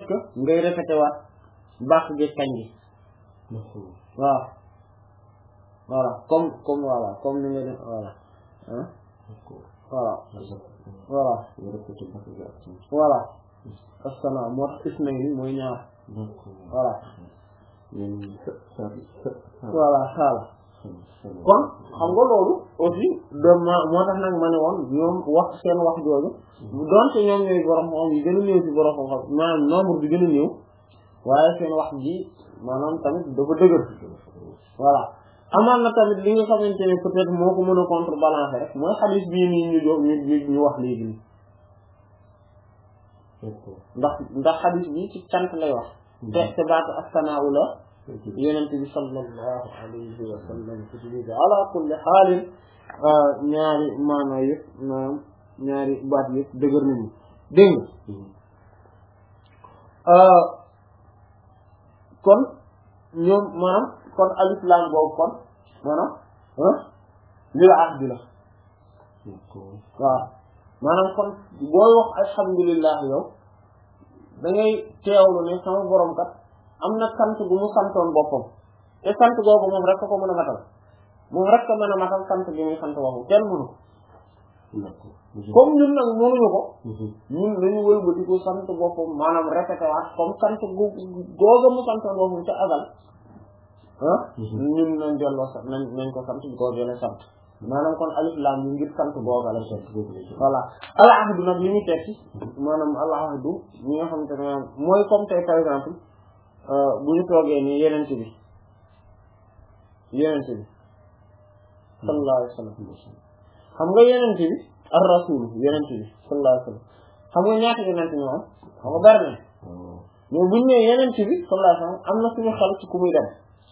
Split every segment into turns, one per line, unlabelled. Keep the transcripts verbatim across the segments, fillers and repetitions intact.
que ngay répété waat baax gi kañ gi waaw voilà comme comme voilà comme ni nga def voilà hein voilà voilà voilà asana moo tax isna yi mooy ñaar voilà voilà xaala kon xam nga loolu aussi de ma moo tax nag ma ne woon ñoom wax seen wax jooju doonte ñoom ñooy borom xam yi gën a néew ci borom xam maanaam nombre bi gën a néew waaye seen wax ji maanaam tamit dafa dëgër voilà amaan na tamit li nga xamante ne peut-être moo ko mën a contrebalancer rek mooy xadiis bii nii ñu jox ñu ñu wax léegi nii ndax ndax xadiis bi ci cant lay wax te te baatu assanaaw la yonent bi sallallahu alayhi wa sallam utilisé ala kulli xaalin ñaari maana yëpp maanaam ñaari baat yëpp dëgër nañu dégg nga kon ñoom maanaam kon alif laam boobu kon maanaam lil ahdi la waaw maanaam kon booy wax alhamdulillah yow da ngay teewlu ne sama borom kat am na sant bu mu santoon boppam te sant googu moom rek ko mën a matal moom rek ko mën a matal sant bi muy sant waxu kenn mënu ko comme ñun nag mënuñu ko ñun dañu wëlbati ko sant boppam maanaam répété waat comme sant gu googa mu santoon boppam ca azal ah ñun nañ delloo sant nañ nañ ko sant googee la sant maanaam kon alif laam yi ngir sant googa la sant voilà al ahdu nag li ñu tekki maanaam al ahdu ñi nga xamante ne mooy comme tey par exemple bu ñu toogee ni yenente bi yenente bi sallallahu alayhi wa sallam xam nga yenente bi ar rasul yenente bi sallallahu alayhi wa sallam xam nga ñaata yenente ñoo am xam nga bari na mais buñu nee yenente bi sallallahu alayhi wa sallam am na suñu xel ci ku muy dem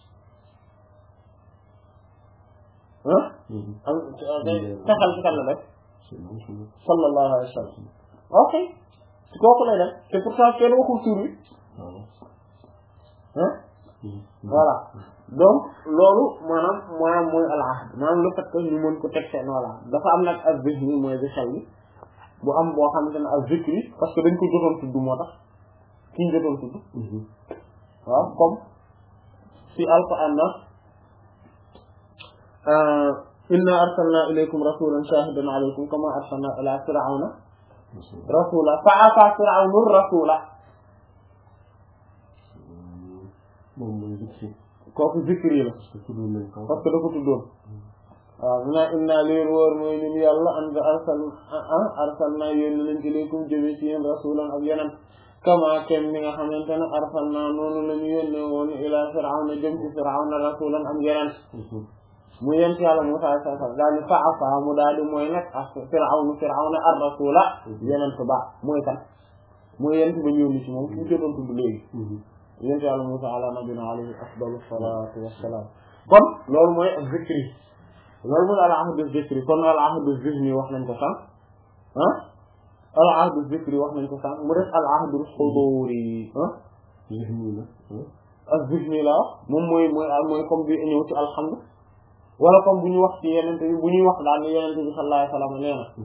ah am sa xel ci kan la def sallallahu alayhi wa sallam ok ci kooku lay def te pourtant kenn waxul tur wi ah voilà donc loolu maanaam maanaam mooy al ahd maanaam le fait que ñu mën ko teg seen voilà dafa am nag ak zihni mooy bi xel bi bu am boo xamante ne ak zikri parce que dañ ko jotoon tudd moo tax ki ñu jotoon tudd waaw comme si alquran na inna arsalna ilaykum rasulan shahidan alaykum kama arsalna ila fir'auna rasula fa asa fir'aunu rasula moom mooy zikri kooku zikri la parce que da ko tuddoon waaw mu naa inna liir wóor mooy ñun yàlla an nga arsal arsalna yónni nañ ilaykum jëme ci yéen rasulan ak yeneen kama kem mi nga xamante ne arsalna noonu la ñu yónne woon ila fir'auna jëm ci fir'auna rasulan ak yeneen mu yent yàlla Musaa sa sa daal di fa afa mu daal di mooy nag ak fir'aunu fir'auna ar rasula yeneen ko ba mooy kan mooy yent ba ñëw ni ci moom ki ñu jotoon tudd léegi yent yàlla Musaa ala nabina alayhi afdalu salaatu wassalaam kon loolu mooy ak zikri loolu mooy al ahdu zikri kon al ahdu zihni wax nañ ko sànq ah al ahdu zikri wax nañ ko sànq mu def al ahdu huduri ah zihni la ak zihni la moom mooy mooy mooy comme bi ñëw ci alhamdu wala comme bu ñu wax ci yenente bi bu ñuy wax daal ne yenente bi sallallahu alayhi wasallam nee na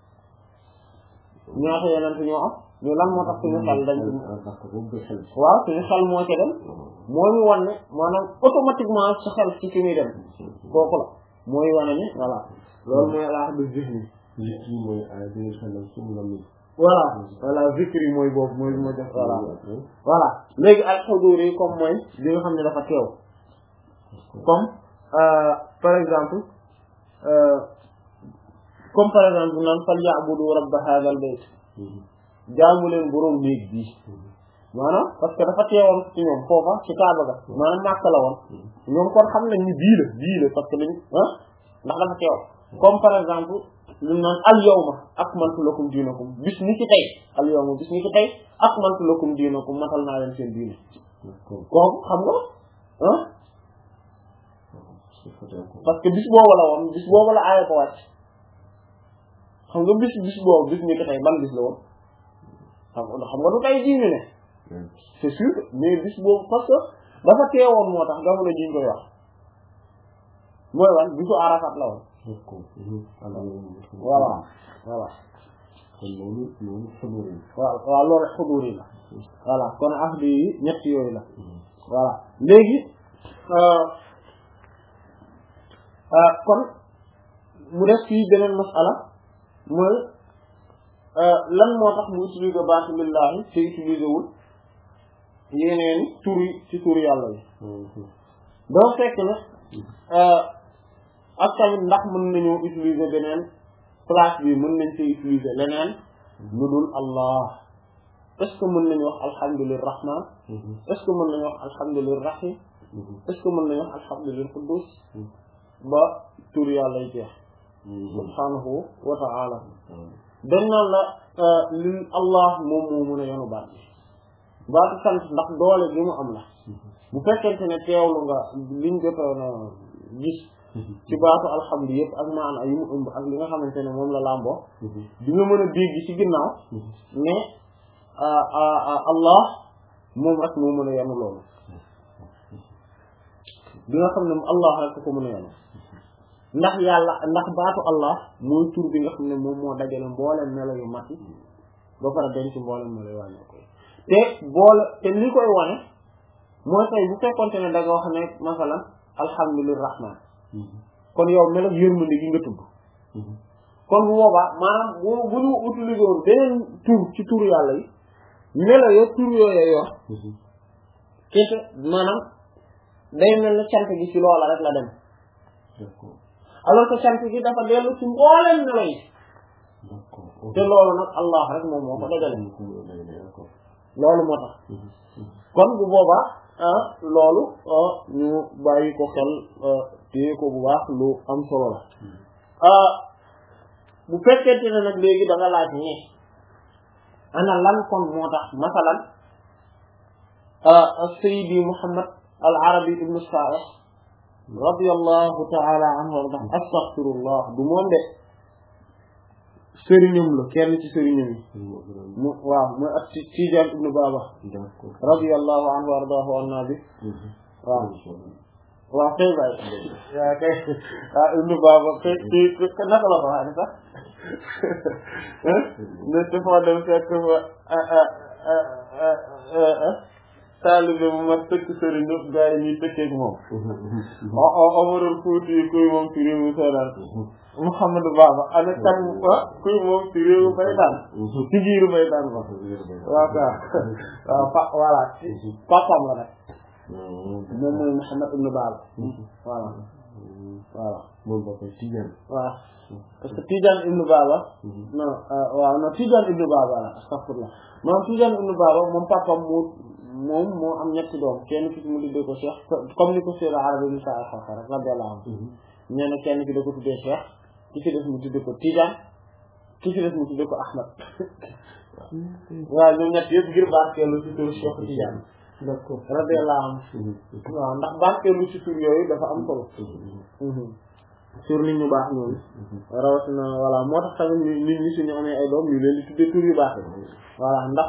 ñaata yenente ñoo am ñu lan moo tax suñu xel dañ waaw suñu xel moo ci dem moo ñu wan ne maanaam automatiquement sa xel ci fi muy dem kooku la mooy wane ni voilà loolu mooy laax de zihni zikri mooy voilà voilà zikri mooy boobu mooy ma def voilà voilà léegi al hudur yi comme mooy li nga xam ne dafa teew comme par exemple comme par exemple naan fal ya'budu rabb hadha al bayt jaamu leen boroom néeg bi maanaam parce que dafa teewoon ci ñoom foofa ci Kaaba ga maanaam Makka la woon ñoom kon xam nañ ni bii la bii la parce que lañ ah ndax dafa teew comme par exemple lu naan al yawma akmaltu lakum diinakum bis ni ci tey al yawma bis ni ci tey akmaltu lakum diinakum matal naa leen seen diine kooku xam nga ah parce que bis boobu la woon bis boobu la aaya ko wàcc xam nga bis bis boobu bis ni ci tey ban bis la woon xam nga xam nga du tey jii ne c'est sûr mais bis boobu parce que dafa teewoon moo tax jamono ji ñu koy wax mooy wan bisu Arafat la woon voilà voilà kon loolu loolu xuduri waaw waaw loolu xuduri la voilà kon ahdi yi ñett yooyu la voilà léegi kon mu def fii beneen masala mooy lan moo tax mu utiliser baatu lillahi te utiliser wul yeneen tur yi ci tur yàlla yi doo fekk ne ak tamit ndax mën nañoo utiliser beneen place bi mën nañ ci utiliser leneen lu dul allah est-ce que mën nañu wax alhamdulilah rahman est-ce que mën nañu wax alhamdulilah rahim est-ce que mën nañu wax alhamdulilah quddus ba tur yàlla yi jeex subhanahu wa ta'ala dañ naan la li allah moom moo mën a yenu baat bi baatu sant ndax doole gi mu am la bu fekkente ne teewlu nga liñ jotoon a gis ci baatu alhamdu yëpp ak maana yi mu ëmb ak li nga xamante ne moom la làmboo di nga mën a dégg ci ginnaaw mais allah moom rek moo mën a yenu loolu di nga xam ne allah rek ko mën a yenu ndax yàlla ndax baatu allah mooy tur bi nga xam ne moom moo dajale mboolem melo yu mat yi ba pare denc mboolem melo yu wàññi ko te boole te li koy wane mooy tey bu fekkonte ne da nga wax ne masalan alhamdulilah rahman kon yow melo yërmande gi nga tudd kon bu boobaa maanaam bu bu ñu utiliser woon beneen tur ci tur yàlla yi melo yo tur yooyu yor kese maanaam day mel ne cant gi ci loola rek la dem alors que cant gi dafa dellu ci mbooleem melo yi te loolu nag allah rek moom moo ko dajale loolu moo tax kon bu boobaa loolu ñu bàyyi ko xel téye ko bu baax lu am solo la bu fekkente ne nag léegi da nga laaj ne ana lan kon moo tax masalan sayyidi Muhammad al-Arabi ibn Sa'ih radiyallahu ta'ala anhu warda astaghfirullah du moom de sëriñam la kenn ci sëriñam yi mu waaw mooy ak Tijaan ibn Baba radiyallahu anhu wardahu annabi waaw waaw kay bay waaw kay waaw ibn Baba kay kay naka la ko waxee sax ne te foo dem fekk fa taalibe bu ma tëkk sëriñ ñëpp gaa yi ñuy tëkkeeg moom Omarul Fuuti kuy moom ci réewu Sénégal Mouhamadou Baba ana kan kuy moom ci réewu Baytaan ci giiru Baytaan ba waaw ka waaw pa voilà papam la nag moom mooy Mouhamad ibn Baba voilà voilà moom ba koy Tijaan waaw parce que Tijaan ibn Baba non waaw non Tijaan ibn Baba la astaghfirullah moom Tijaan ibn Baba moom papam moo moom moo am ñetti doom kenn ki mu tuddee ko Cheikh comme ni ko Seydou Arabi bi saa xaxar rek radiyallahu anhu nee na kenn ki da ko tuddee Cheikh ki ci des mu tuddee ko Tijaan ki ci des mu tuddee ko Ahmad waaw ñoom ñett yëpp ngir barkeelu ci tur Cheikh Tijaan d'accord radiyallahu anhu waaw ndax barkeelu ci tur yooyu dafa am solo sur nit ñu baax ñoom rawatina voilà moo tax tamit nit ñi suñu amee ay doom ñu leen di tuddee tur yu baax voilà ndax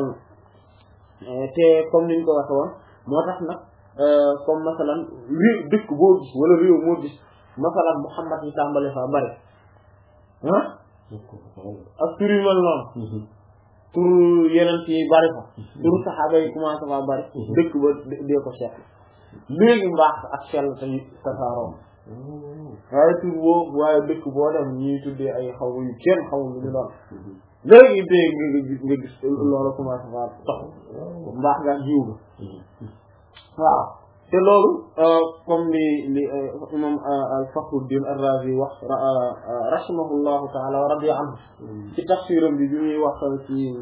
te comme niñ ko waxe woon moo tax nag comme masalan réew dëkk boo gis wala réew moo gis masalan Muhammad yi tàmbale fa bari ah ak tur yu mel noonu tur yeneen yi bari fa tur saxaaba yi commencé fa bari dëkk ba dee ko seet léegi mbaax ak sell tamit tasaaroo waaye tur boo waaye dëkk boo dem ñuy tuddee ay xaw yu kenn xaw lu ñu doon léegi tey nga gis nga gis loolu commencé fa tax mbaax nga jiw ga waaw te loolu comme li li imam al-Fakhruddin ar-Razi wax rahimahullahu ta'ala wa radiya anhu ci tafsiram bi bi ñuy wax ci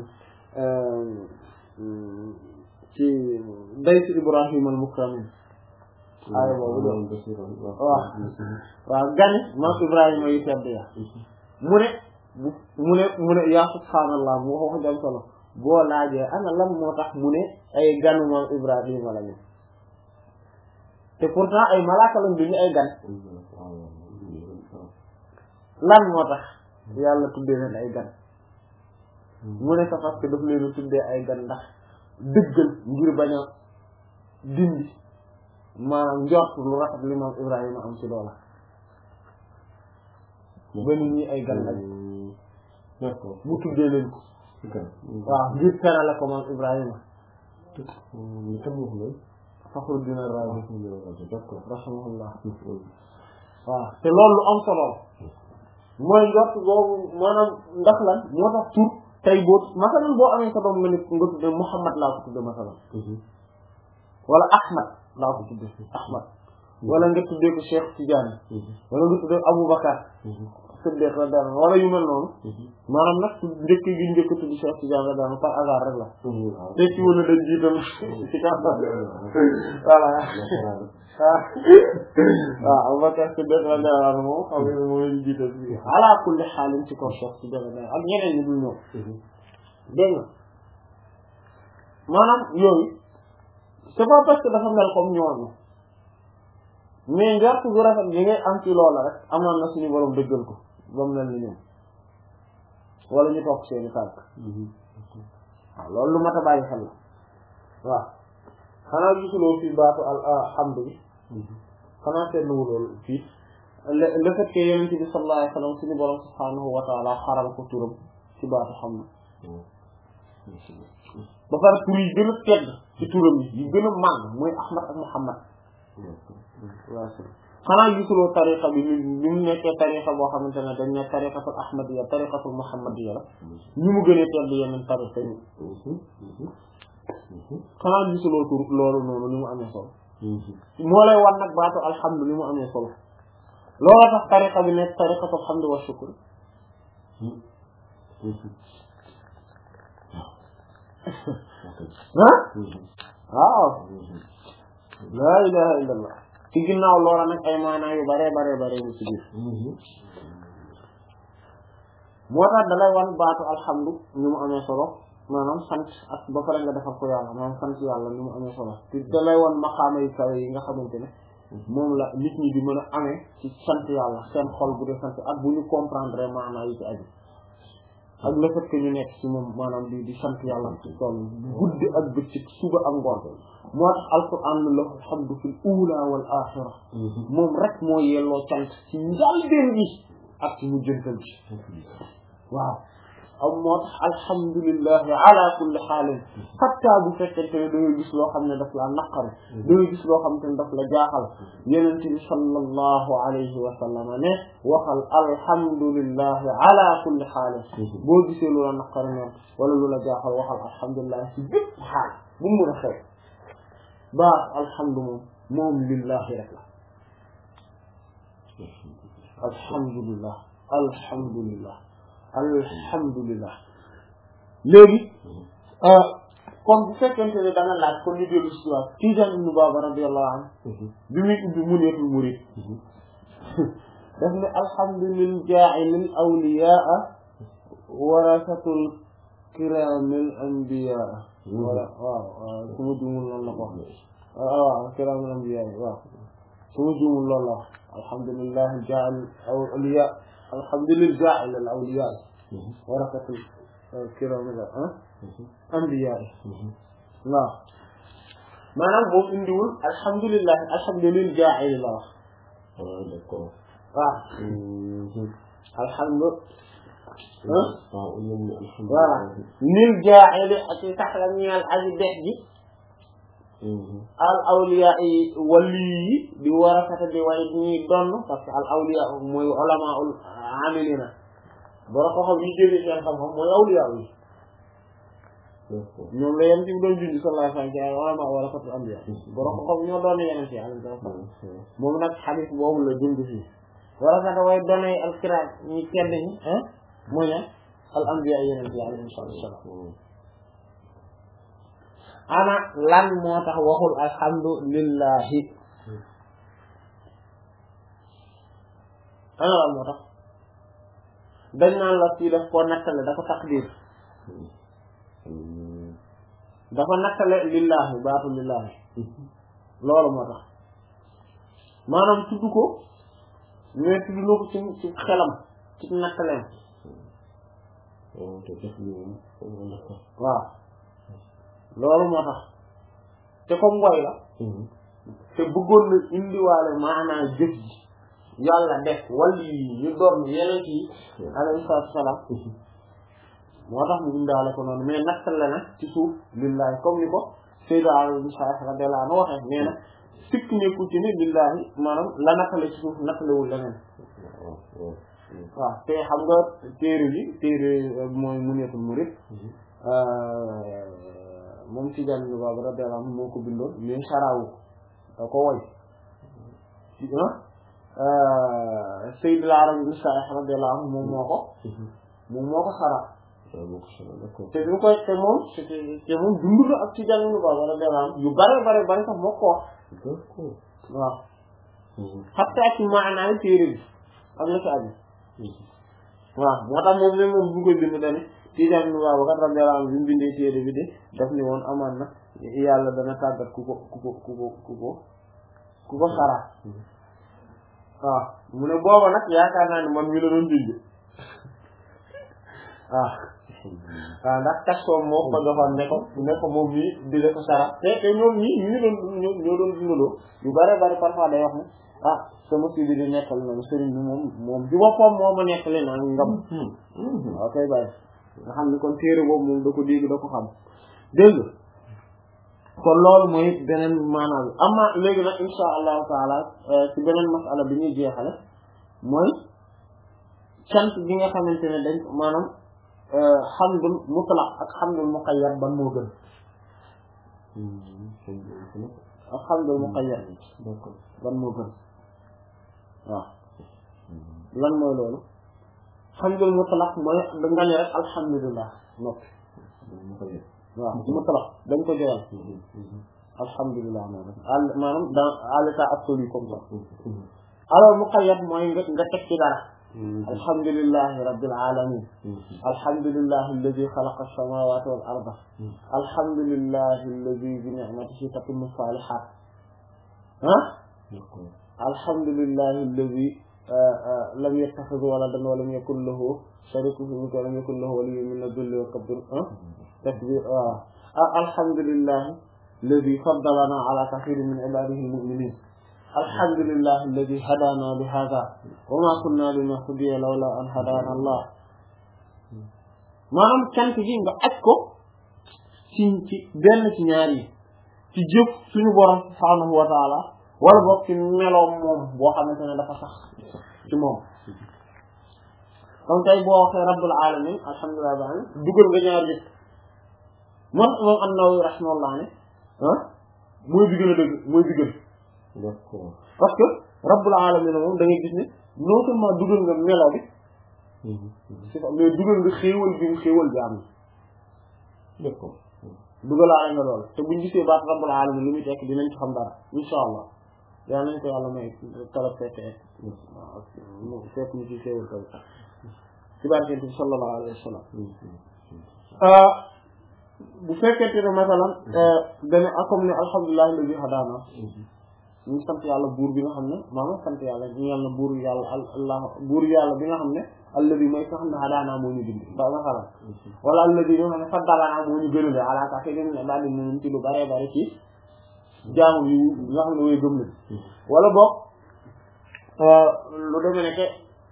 ci bayt Ibrahim al-Mukramin aaya boobu doon waaw waaw gane maam Ibrahima yu tedd ya mu ne mu ne mu ne yaa subhaanallah mu wax wax jam solo boo laajee ana lan moo tax mu ne ay ganu maam Ibrahima lañu te pourtant ay malaaka lañ duñu ay gan lan moo tax yàlla tuddee leen ay gan mu ne sa parce que daf leen tuddee ay gan ndax dëggal ngir bañ a dindi maanaam njort lu rafet li maam Ibrahima am ci loola ba nit ñi ay gan lañ mu tuddee leen ko waaw ngir terale ko moom Ibrahima Fakhruddin Ar-Razi rahimahullah waaw te loolu lu am solo mooy njort boobu maanaam ndax lan moo tax tur tey boo masalan boo amee sa doom nga nit nga tudde Muhammad laa ko tudde masalan wala Ahmad laa ko tudde Ahmad wala nga tuddee ko Cheikh Tidiane wala nga tuddee Aboubacar Siddiq la daan wala yu mel noonu maanaam nag njëkk gi njëkk tudd Cheikh Tidiane la daan par hasard rek la te ci wala dañ jiital ci kàttan voilà waaw Aboubacar Siddiq la daan moom xam nga moom lañ jiital bi ala kulli xaalin ci kaw Cheikh Tidiane la daan ak ñeneen ñi dul ñëw dégg nga maanaam yooyu c'est pas parce que dafa mel comme ñooñu mais njort bu rafet bi ngay am ci loola rek amoon na suñu borom dëggal ko ba mu mel ni ñoom wala ñu toog seeni tànk waaw loolu lu mat a bàyyi xel la waaw xanaa gisuloo fii baatu alhamdu bi xanaa seetluwu loolu fii le fait que yonent bi sallallahu alayhi wa sallam suñu borom subhanahu wa taala xaram ko turam ci baatu hamdu ba pare tur yi gën a tedd ci turam yi yi gën a màgg mooy Ahmad ak Muhammad waaw xanaa gisuloo tariqa bi ni mu nekkee tariqa boo xamante ne dañ ne tariqatul ahmadiyya tariqatul muhammadiyya la ñu mu gënee tedd yeneen tariqa yi xanaa gisuloo tur loolu noonu ni mu amee solo moo lay wan nag baatu alhamdu ni mu amee solo loolu tax tariqa bi nekk tariqatul hamd wa shukr ah waaw la ilaha illallah ci ginnaaw loola nag ay maanaa yu bare bare bare yu ci biir moo tax dalay wan baatu alhamdu ni mu amee solo maanaam sant ak ba pare nga defal ko yàlla maanaam sant yàlla ni mu amee solo te dalay wan maqaama yu kawe yi nga xamante ne moom la nit ñi di mën a amee ci sant yàlla seen xol bu dee sant ak bu ñu comprendre maanaa yi ci aju ak le fait que ñu nekk ci moom maanaam di di sant yàlla ci tool guddi ak bëccëg suba ak ngoon moo tax alquran la alhamdu fil ula wal axira moom rek moo yelloo cant ci njàlbéen bi ak ci mujjantal bi waaw am moo tax alhamdulillahi ala kulli xaalin xattaa bu fekkente ne da ngay gis loo xam ne daf la naqari da ngay gis loo xam ne daf la jaaxal yenente bi sallallahu alayhi wa sallam ne waxal alhamdulillahi ala kulli xaalin boo gisee lu la naqari noonu wala lu la jaaxal waxal alhamdulillahi ci bépp xaal bu mu mën a xew baax alhamdu moom moom lillahi rek la alhamdulillah alhamdulillah alhamdulillah léegi kon bu fekkente ne da nga laaj kon ñu dellu si waat Tijaan ibn Baba radiyallahu anhu bi muy ubbi Munyatul Murid daf ne alhamdulil jaa'ilil awliyaa warasatul kiraamil anbiyaa wala waaw su ma juumul loolu la ko wax waaw kiraamil anbiyaa waaw su ma juumul loolu la wax alhamdulillah jaa'il awliyaa alhamdulillah jaa'il al awliyaa warasatul kiraamil anbiyaa waaw maanaam moom indiwul alhamdulillah alhamdulillah jaa'il la wax d'accord waaw alhamdu voilà lil jaa'ili ak tax la ñeel aji dex ji al awliya yi wali yi di warasata di way ñuy donn parce que al awliya mooy ulamaul amilina boro ko xam yi jëri seen xam-xam mooy awliya yi ñoom la yem ci doon junj sallallahu alayhi wa sallam ci ay ulama warasatul anbiya boro ko xam ñoo doon yeneen ci alayhi salaam moom nag xadis boobu la junj fii warasata way donay al kiraam ñi kenn ñi mooy ne al anbiya yeneen ci alayhi salaam ana lan moo tax waxul alhamdulillahi ana lan moo tax dañ naan la fii daf koo nattale dafa taqdir dafa nattale lillahi baatu lillahi loolu moo tax maanaam tudd ko mais tudd na ko ci ci xelam ci nattaleem waaw loolu moo tax te comme ngoy la te bëggoon na indiwaale maanaa jëf ji yàlla def wala yi ñu doon yeneen yi alayhi salaatu salaam moo tax mu indaale ko noonu mais nattal la nag ci suuf lillahi comme ni ko Seydou Aliou Moussa radiyallahu anhu waxee nee na sikk nekkul ci ne lillahi maanaam la nattale ci suuf nattalewul leneen waaw te xam nga téere bi téere mooy Munyatul Murid moom ci jàng ni baba radiyallahu anhu moo ko bindoon mais sarawu da ko woy ci Seydou Aliou Moussa radiyallahu anhu moom moo ko moom moo ko sara te bi koy te moom te moom dund na ak ci jàng ni baba radiyallahu anhu yu bare bare bare sax moo ko wax waaw xataa ci maanaam téere bi am na ci aju waaw moo tax moom ne moom bu koy bind dane Tijaan ibn Babacar radiyallahu anhu bi mu bindee téere bi de daf ni woon amaan na yàlla dana tàggat ku ko ku ko ku ko ku ko ku ko sara waaw mu ne booba nag yaakaar naa ne man mi la doon bind waaw waaw ndax taxoom moo ko joxoon ne ko ne ko moom mii di la ko sara te te ñoom ñii ñu doon ñoo ñoo doon dundaloo yu bare bare parfois day wax ne ah sama si bi di nekkal na sëriñ bi moom moom ci boppam moo ma nekkale naa ngam waaw kay bàyyi nga xam ni kon téere boobu moom da ko dégg da ko xam dégg nga kon loolu mooy beneen maanaam bi amma léegi nag insha allahu taala ci beneen masala bi ñuy jeexale mooy cant gi nga xamante ne dañ maanaam xamdul mutlaq ak xamdul muqayyad ban moo gën ak xamdul muqayyad ban moo gën waaw lan mooy loolu xamdul mutlaq mooy da nga ne rek alhamdulillah noppi waaw mutlaq dañ ko joyal alhamdulillah al maanaam dans à l'état absolu comme ça alors muqayyad mooy nga nga teg ci dara alhamdulillahi rabbil alamin alhamdulillahi alladhi khalaqa as-samawati wal arda alhamdulillahi alladhi bi ni'matihi tatimmu salihat ah alhamdulillahi alladhi lam yattakhidh waladan wa lam yakul lahu sharikun fi mulkihi wa lam yakul lahu waliyyun min adh-dhilli wa kabbir takbir alhamdulillahi alladhi faddalana ala kathirin min ibadihi al-mu'minin alhamdulillahi alladhi hadana li hadha wa ma kunna linahtadiya lawla an hadana Allah maanaam cant gi nga aj ko ci ci benn ci ñaar yi ci jëf suñu borom subhanahu wa ta'ala wala boog ci meloom moom boo xamante ne dafa sax ci moom comme tey boo waxee rabbul alamin alhamdulillahi rabbil alamin dugal nga ñaar yëpp moom moom an-Nawawi rahimahullah ne ah mooy bi gën a dëgg mooy bi gën parce que rabbul alamin moom da ngay gis ne non seulement dugal nga melo bi mais dugal nga xéewal bi mu xéewal bi am na dugalaale nga lool te buñ gisee baat rabbul alamin li muy tekk dinañ ci xam dara insha allah yaa nañ ko yàlla may tala fekk fekk ñu ci xéewal taw ci barkente bi sallallahu alayhi wa sallam bu fekkente ne masalan dana comme ne alhamdulillahi alladhi hadana ñu sant yàlla buur bi nga xam ne maanaam sant yàlla ñu yàlla buur yàlla allah buur yàlla bi nga xam ne alladi mooy nga xam ne hadaana moo ñu bind ba nga xalam wala alladi bi nga xam ne faddalana moo ñu gënale ala kathirin ne daal di ñu ci lu bare bare ci jaamu yi nga xam ne way gëm lañ wala boog lu demee ne que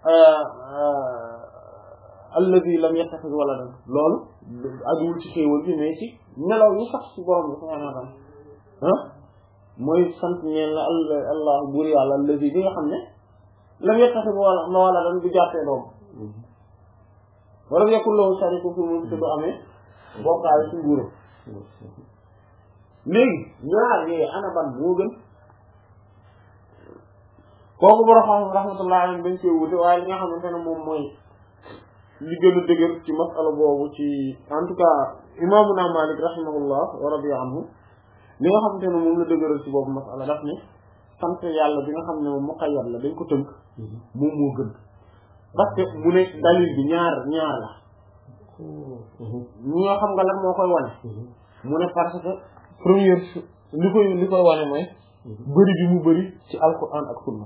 alladi lam yattakhidh waladan loolu ajuwul ci xéewal bi mais ci melaw yi sax ci borom bi subhanahu wa ta'ala ah mooy sant ñeen la allah buur yàlla alladi bi nga xam ne lam yattakhidh waladan du jàppee doom wala yakul lahu sharikun fi mulkihi du amee bokkaale ci nguuram léegi ñaar yooyu ana ban moo gën kooku borom xam rahmatullah alayhi dañ koy wute waaye li nga xamante ne moom mooy li gën a dëgër ci masala boobu ci en tout cas imaamuna Malik rahimahullah wa radiya anhu li nga xamante ne moom la dëgëral ci boobu masala daf ne sant yàlla bi nga xam ne moom muqayyad la dañ ko tënk moom moo gën parce que mu ne dalil bi ñaar ñaar la ñi nga xam nga lan moo koy wane mu ne parce que première li koy li koy wane mooy bëri bi mu bëri ci alquran ak sunna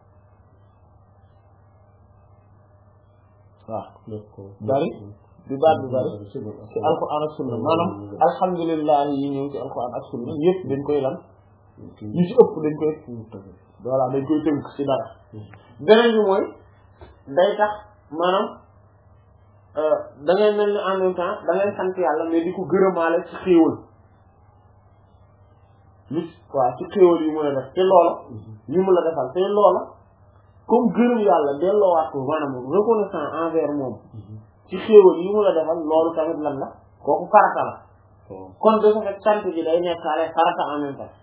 waaw bari bi baat bi bari ci alquran ak sunna maanaam alhamdulillah yi ñëw ci alquran ak sunna yëpp dañ koy lan ñu ci ëpp dañ koy voilà dañ koy tënk ci dara beneen bi mooy day tax maanaam da ngay mel ni en même temps da ngay sant yàlla mais di ko gërëmaale ci xéewal li waaw ci xéewal yi mu la def te loola yi mu la defal te loola comme gërëm yàlla delloowaat ko maanaam reconnaissant envers moom ci xéewal yi mu la defal loolu tamit lan la kooku farata la kon de ce fait sant bi day nekkaale farata en même temps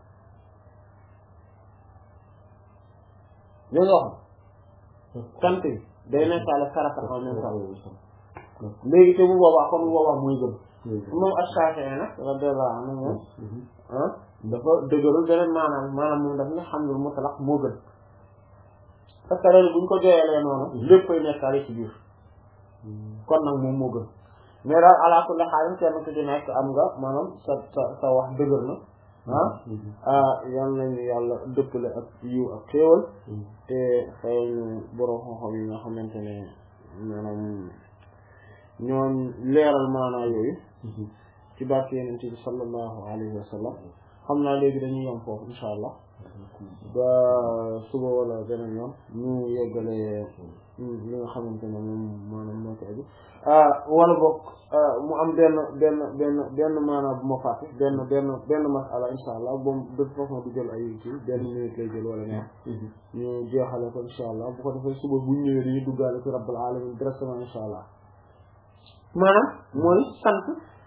dégg nga wax sant bi day nekkaale farata en même temps léegi te bu boobaa kon bu boobaa muy gën moom Ash-Shafi'i nag radiyallahu anhu moom ah dafa dëgëral beneen maanaam maanaam moom daf ne hamdul mutlaq moo gën parce que loolu bu ñu ko jooyalee noonu léppay nekkaale ci biir kon nag moom moo gën mais daal ala kulli haal kenn ku ci nekk am nga maanaam sa sa sa wax dëgër na ah yal nañu yàlla dëppale ak yiw ak xéewal te xëy ñu borom xam-xam yi nga xamante ne maanaam ñoom leeral maanaa yooyu ci barke Yonent bi sallallahu alayhi wa sallam xam naa léegi dañuy yem foofu insha allah ba suba wala beneen yoon ñu yeggale li nga xamante ne moom maanaam moo ko aju wala boog mu am benn benn benn benn maanaam bu ma fàtte benn benn benn masala insha allah boobu de toute façon du jël ay kii benn minute lay jël wala ñaar ñu jeexale ko insha allah bu ko defee suba bu ñëwee dañuy duggaale ci rabbul alamin directement insha allah maanaam mooy sant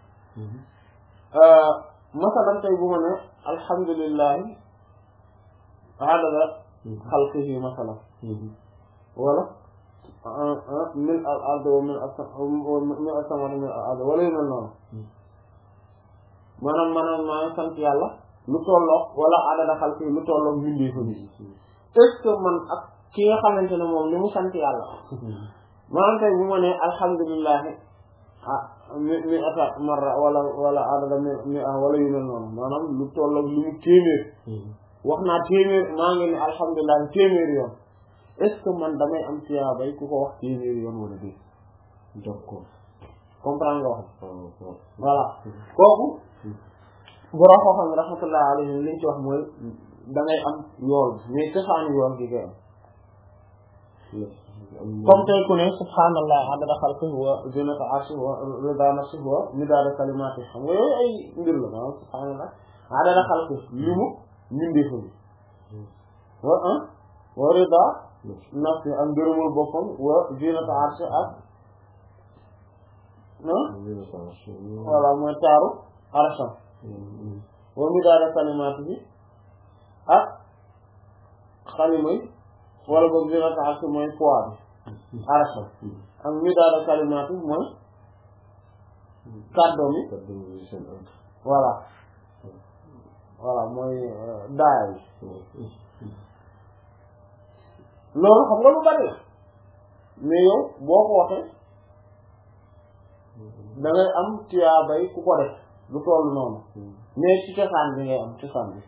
masalan tey bu ma ne alhamdulillahi adada xalqihi masalan wala min al ard wa min min as-samaa'i min al ard wala yu mel noonu maanaam maanaam maanaam sant yàlla lu tolloog wala adada xalqihi lu tolloog mbindee fa bi est-ce que man ak ki nga xamante ne moom li mu sant yàlla maanaam tey bu ma ne alhamdulillahi ah mi mi ata marra wala wala adada mi mi ah wala yu mel noonu maanaam lu tolloog li mu téeméer wax naa téeméer maa ngi ne alhamdulilah téeméer yoon est-ce que man damay am tiyaabay ku ko wax téeméer yoon wala déet d'accord comprendre nga wax voilà kooku borom koo xam ne rahmatullah alayhi li ñu ci wax mooy da ngay am yool mais cosaanu yool gi ngay am comme tey ku ne subhaanallah adada xalqihi wa zinata arshihi wa rida nafsihi wa midaada kalimaatihi xam nga yooyu ay mbir la maanaam subhaanallah adada xalqihi li mu mindeefu bi wa an wa rida nafsi ak ngërëmul boppam wa zinata arshi ak voilà mooy taaru arsham wa midaada kalimaatihi ak xalimay wala boog zinata arshi mooy poids bi arsham ak midaada kalimaatihi mooy kàddoom yi voilà voilà mooy daay loolu xam nga lu bari la mais yow boo ko waxee da ngay am tiyaabay ku ko def lu tollu noonu mais ci cosaan bi ngay am cosaan bi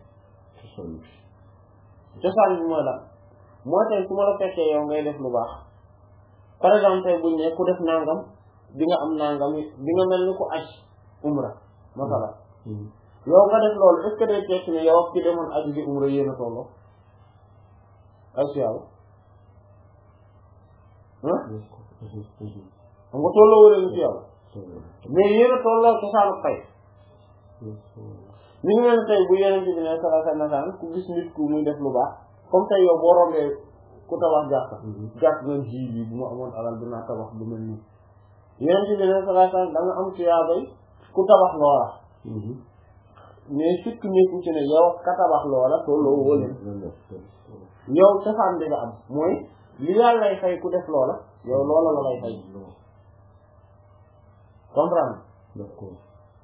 cosaan bi mooy lan mooy tey su ma la fekkee yow ngay def lu baax par exemple tey buñ ne ku def nangam di nga am nangam di nga mel ni ku aj umra masala yow nga def loolu est-ce que day tekki ne yow ak ci demoon aji di umra yéen a tolloo ay si yàlla ah xam nga tolloo wala ni ci yàlla mais yéen a tolloo cosaanu fay ni ngi mel ne tey bu yeneen ci bi ne sala sa nasaan ku gis nit ku muy def lu baax comme tey yow boo rombee ku tabax jàkka jàkk nga ji bi bu ma amoon alal dinaa tabax lu mel nii yeneen ci bi ne sala sa da nga am ci yaabay ku tabax loola mais surtout nekku ci ne yow ka tabax loola tolloo wóole yow cosaan bi nga am mooy li yàlla lay fay ku def loola yow loola la lay fay comprendre d'accord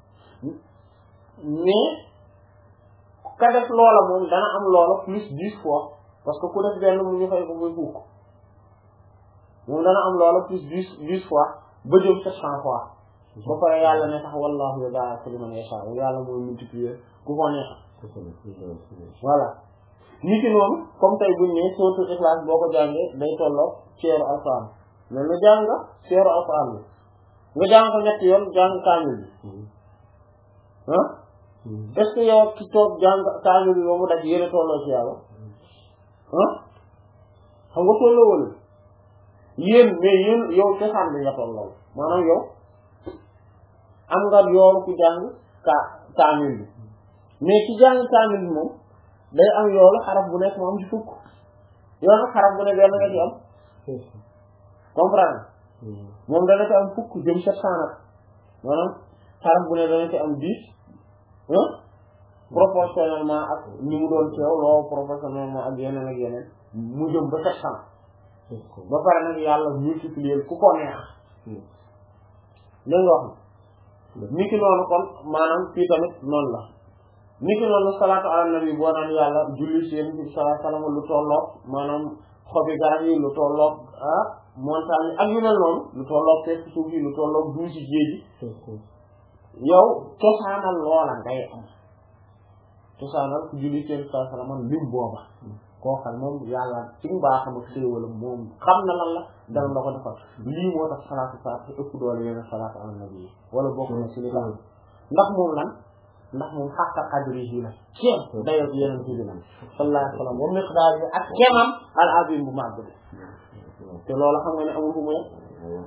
mais ka def loola moom dana am loola plus dix fois parce que ku def benn mu ñu fay ko muy fukk moom dana am loola plus dix dix fois ba jëm sept cent fois ba pare yàlla ne sax wallahu yudaa'ifu liman yashaa yàlla mooy multiplier ku ko neex voilà nit ki noonu comme tey buñ ne sourate Ikhlas boo ko jàngee day tolloo ceeru alxuraan mais nga jàng nga ceeru alxuraan bi nga jàng ko ñetti yoon jàng kaamil bi ah est-ce que yow ki toog jàng kaamil bi ba mu daj yéen a tolloo ci yàlla ah xam nga tolloo wala yéen mais yéen yow cosaan bi nga tolloo maanaam yow am nga yoolu ku jàng ka kaamil bi mais ci jàng kaamil bi moom day am yoolu xaraf bu nekk mu am ci fukk yow nag xaraf bu nekk benn nga ci am comprendre moom dana ci am fukk jëm sept cent nag maanaam xaraf bu nekk dana ci am dix proportionnellement ak ni mu doon teew loo proportionnellement ak yeneen ak yeneen mu jëm ba sept cent ba pare nag yàlla multiplier ku ko neex dégg nga wax niki noonu kon maanaam fii tamit noonu la niki noonu salaatu ala nabi boo naan yàlla julli ci yéen bi sallallahu alayhi wasallam lu tolloog maanaam xobi garab yi lu tolloog ah montagne ak yu mel noonu lu tolloog fekk suuf yi lu tolloog duusi géej gi yow cosaanal loola ngay am cosaanal ku julli ci yéen bi sallallahu alayhi wasallam lim booba koo xam moom yàlla ci mbaaxam ak xéewalam moom xam na lan la dana la ko defal lii moo tax salaatu faatiha ëpp doole yeneen salaatu ala nabi yi wala bokk na ci li tax ndax moom lan ndax moom xàqa qadrihi la ceeb dayoo yeneen ci dina sallallahu alayhi wa sallam wa miqdaar yi ak kemam al azim bu màgg bi te loolu xam nga ne amul fu mu yem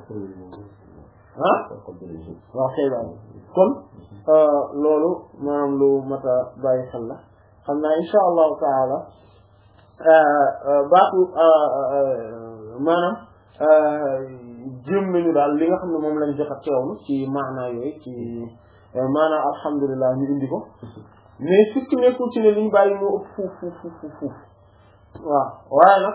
ah waaw xëy na kon loolu maanaam lu mat a bàyyi xel la xam naa insha allahu taala baatu maanaam jéem nañu daal li nga xam ne moom lañ jot a teewlu ci maanaa yooyu ci maanaa alhamdulilah ñu indi ko mais surtout nekkul ci ne liñ bàyyi moo ëpp fuuf fuuf fuuf fuuf waaw waaye nag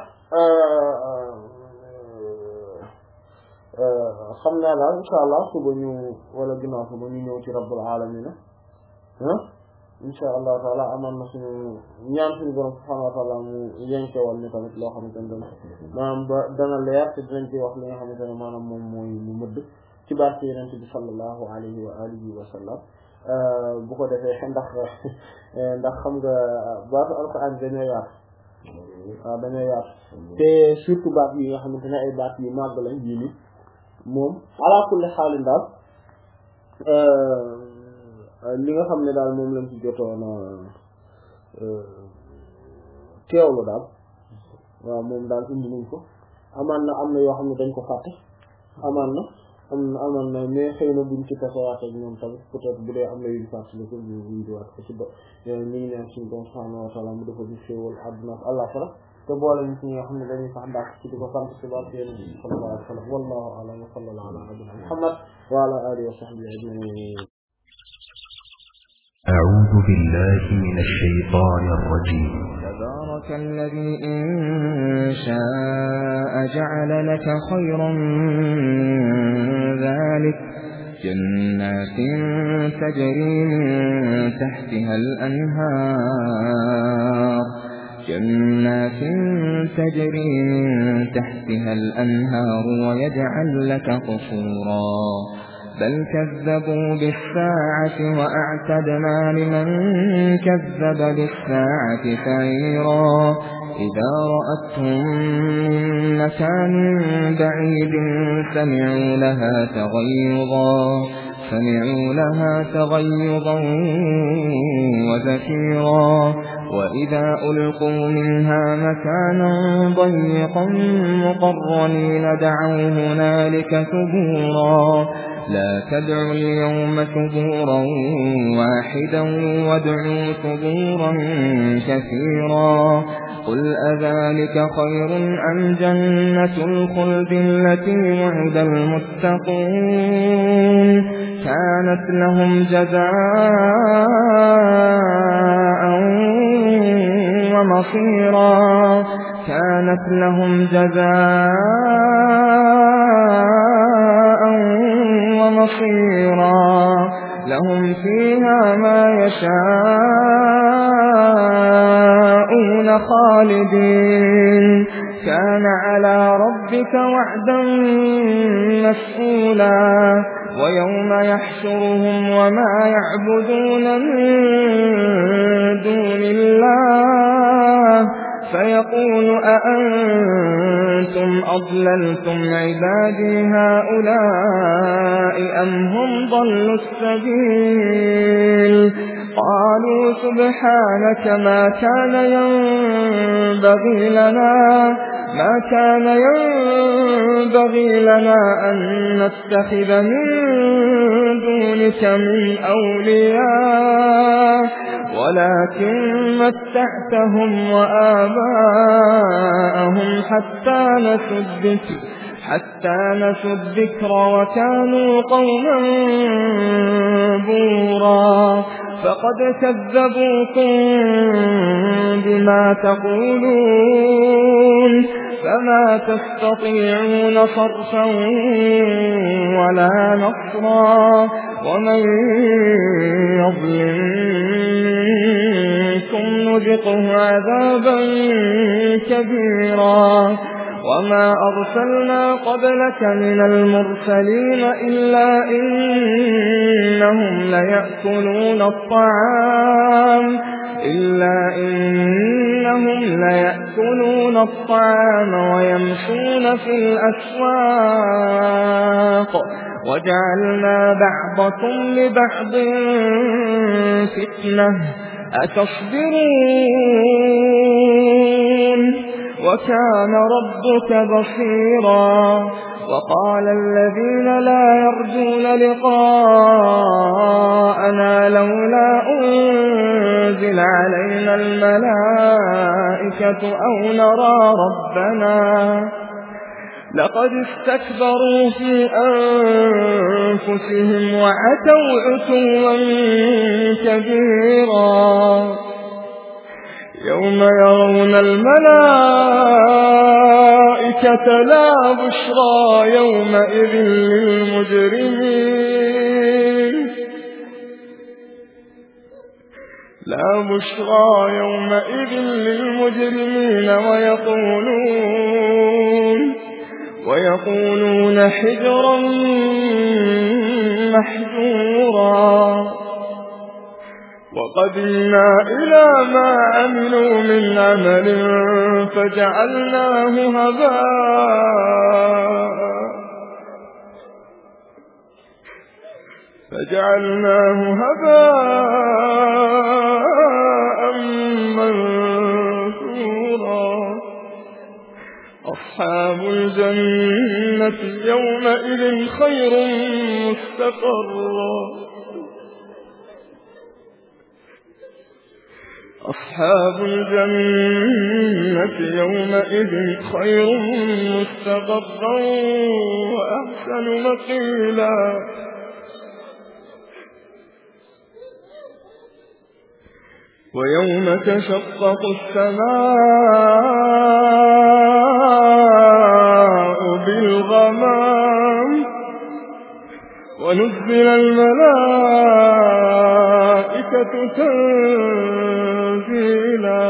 xam naa daal insha allah suba ñu wala ginnaaw suba ñu ñëw ci rabbul alamin ah insha allah taala amoon na suñu ñaan suñu borom subhanahu wa taala mu yenkewal ñu tamit loo xamante ne maanaam ba dana leer te dinañ ci wax li nga xamante ne maanaam moom mooy lu mëdd ci barke yonent bi sallallahu alayhi wa alihi wa sallam bu ko defee ndax ndax xam nga baatu alquran dañoo yaatu waaw dañoo yaatu te surtout baat yi nga xamante ne ay baat yu màgg lañ yii ni moom ala kulli xaalin daal li nga xam ne daal moom lañ ci jotoon teewlu daal waaw moom daal indi nañ ko amaan na am na yoo xam ne dañ ko fàtte amaan na am na amaan na mais xëy na buñ ci tasawaatee ak ñoom tamit peut-être bu dee am na yuñ fàttali ko ñu indiwaat ko ci ba ñu ngi ñaan suñu borom subhanahu wa ta'ala mu defal ñu xéewal àdduna ak àllaxira te boole ñu ci ñi nga xam ne dañuy sax dàq ci di ko sant ci barke yéen sallallahu alayhi wa sallam wallahu a'lam wa sallallahu ala nabiyyina muhammad wa ala alihi wa sahbihi ajma'in
أعوذ بالله من الشيطان الرجيم
تبارك الذي إن شاء جعل لك خيرا من ذلك جنات تجري من تحتها الأنهار جنات تجري من تحتها الأنهار ويجعل لك قصورا بل كذبوا بالساعة وأعتدنا لمن كذب بالساعة سعيرا إذا رأتهم من مكان بعيد سمعوا لها تغيظا سمعوا لها تغيظا وزفيرا وإذا ألقوا منها مكانا ضيقا مقرنين دعوا هنالك ثبورا لا تدعوا اليوم ثبورا واحدا وادعوا ثبورا كثيرا قل أذلك خير أم جنة الخلد التي وعد المتقون كانت لهم جزاء ومصيرا كانت لهم جزاء ومصيرا لهم فيها ما يشاءون خالدين كان على ربك وعدا مسئولا ويوم يحشرهم وما يعبدون من دون الله فيقول أأنتم أضللتم عبادي هؤلاء أم هم ضلوا السبيل قالوا سبحانك ما كان ينبغي لنا ما كان ينبغي لنا أن نتخذ من دونك من أولياء ولكن متعتهم وآباءهم حتى نسوا الذكر حتى نسوا الذكر وكانوا قوما بورا فقد كذبوكم بما تقولون فما تستطيعون صرفا ولا نصرا ومن يظلم منكم نذقه عذابا كبيرا وما أرسلنا قبلك من المرسلين إلا إنهم ليأكلون الطعام إلا إنهم ليأكلون الطعام ويمشون في الأسواق وجعلنا بعضكم لبعض فتنة أتصبرون وكان ربك بصيرا وقال الذين لا يرجون لقاءنا لولا أنزل علينا الملائكة أو نرى ربنا لقد استكبروا في أنفسهم وعتوا عتوا كبيرا يوم يرون الملائكة لا بشرى يومئذ للمجرمين لا بشرى يومئذ للمجرمين ويقولون ويقولون حجرا محجورا وقدمنا إلى ما عملوا من عمل فجعلناه هباء فجعلناه هباء منثورا أصحاب الجنة يومئذ خير مستقرا أصحاب الجنة يومئذ خير مستقرا وأحسن مقيلا ويوم تشقق السماء بالغمام ونزل الملائكة تنزيلا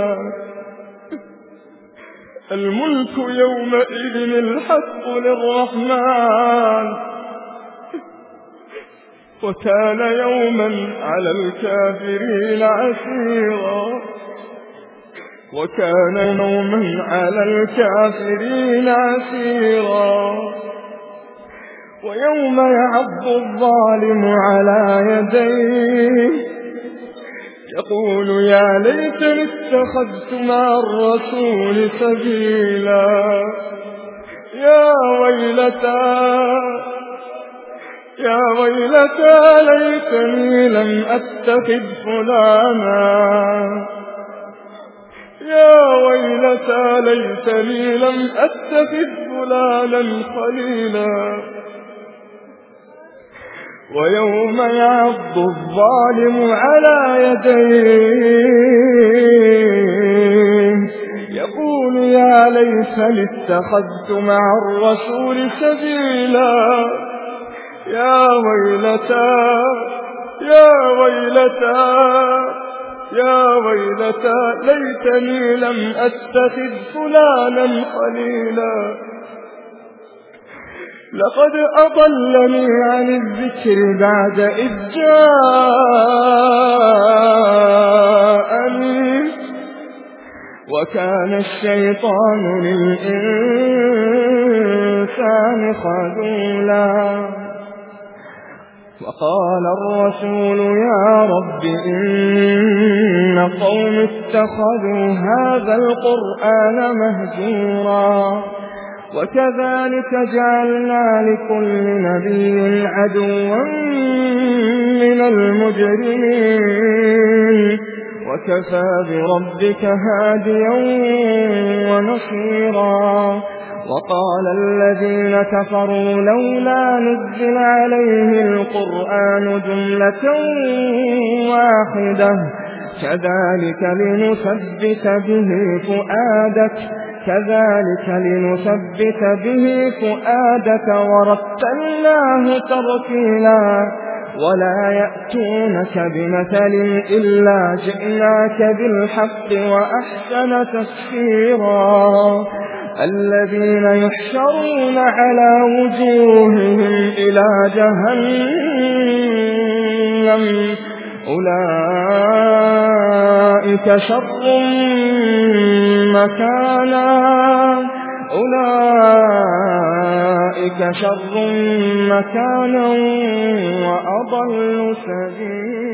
الملك يومئذ الحق للرحمن وكان يوما على الكافرين عسيرا وكان يوما على الكافرين عسيرا ويوم يعض الظالم على يديه يقول يا ليتني اتخذت مع الرسول سبيلا يا ويلتى يا ويلتى ليتني لم أتخذ فلانا يا ويلتى ليتني لم أتخذ فلانا خليلا ويوم يعض الظالم على يديه يقول يا ليتني اتخذت مع الرسول سبيلا يا ويلتى يا ويلتى يا ويلتى ليتني لم أتخذ فلانا خليلا لقد أضلني عن الذكر بعد إذ جاءني وكان الشيطان للإنسان خذولا وقال الرسول يا رب إن قوم اتخذوا هذا القرآن مهجورا وكذلك جعلنا لكل نبي عدوا من المجرمين وكفى بربك هاديا ونصيرا وقال الذين كفروا لولا نزل عليه القرآن جملة واحدة كذلك لنثبت به فؤادك كذلك لنثبت به فؤادك ورتلناه ترتيلا ولا يأتونك بمثل إلا جئناك بالحق وأحسن تفسيرا الذين يحشرون على وجوههم إلى جهنم أولئك شر مكانا أولئك شر مكانا وأضل سبيلا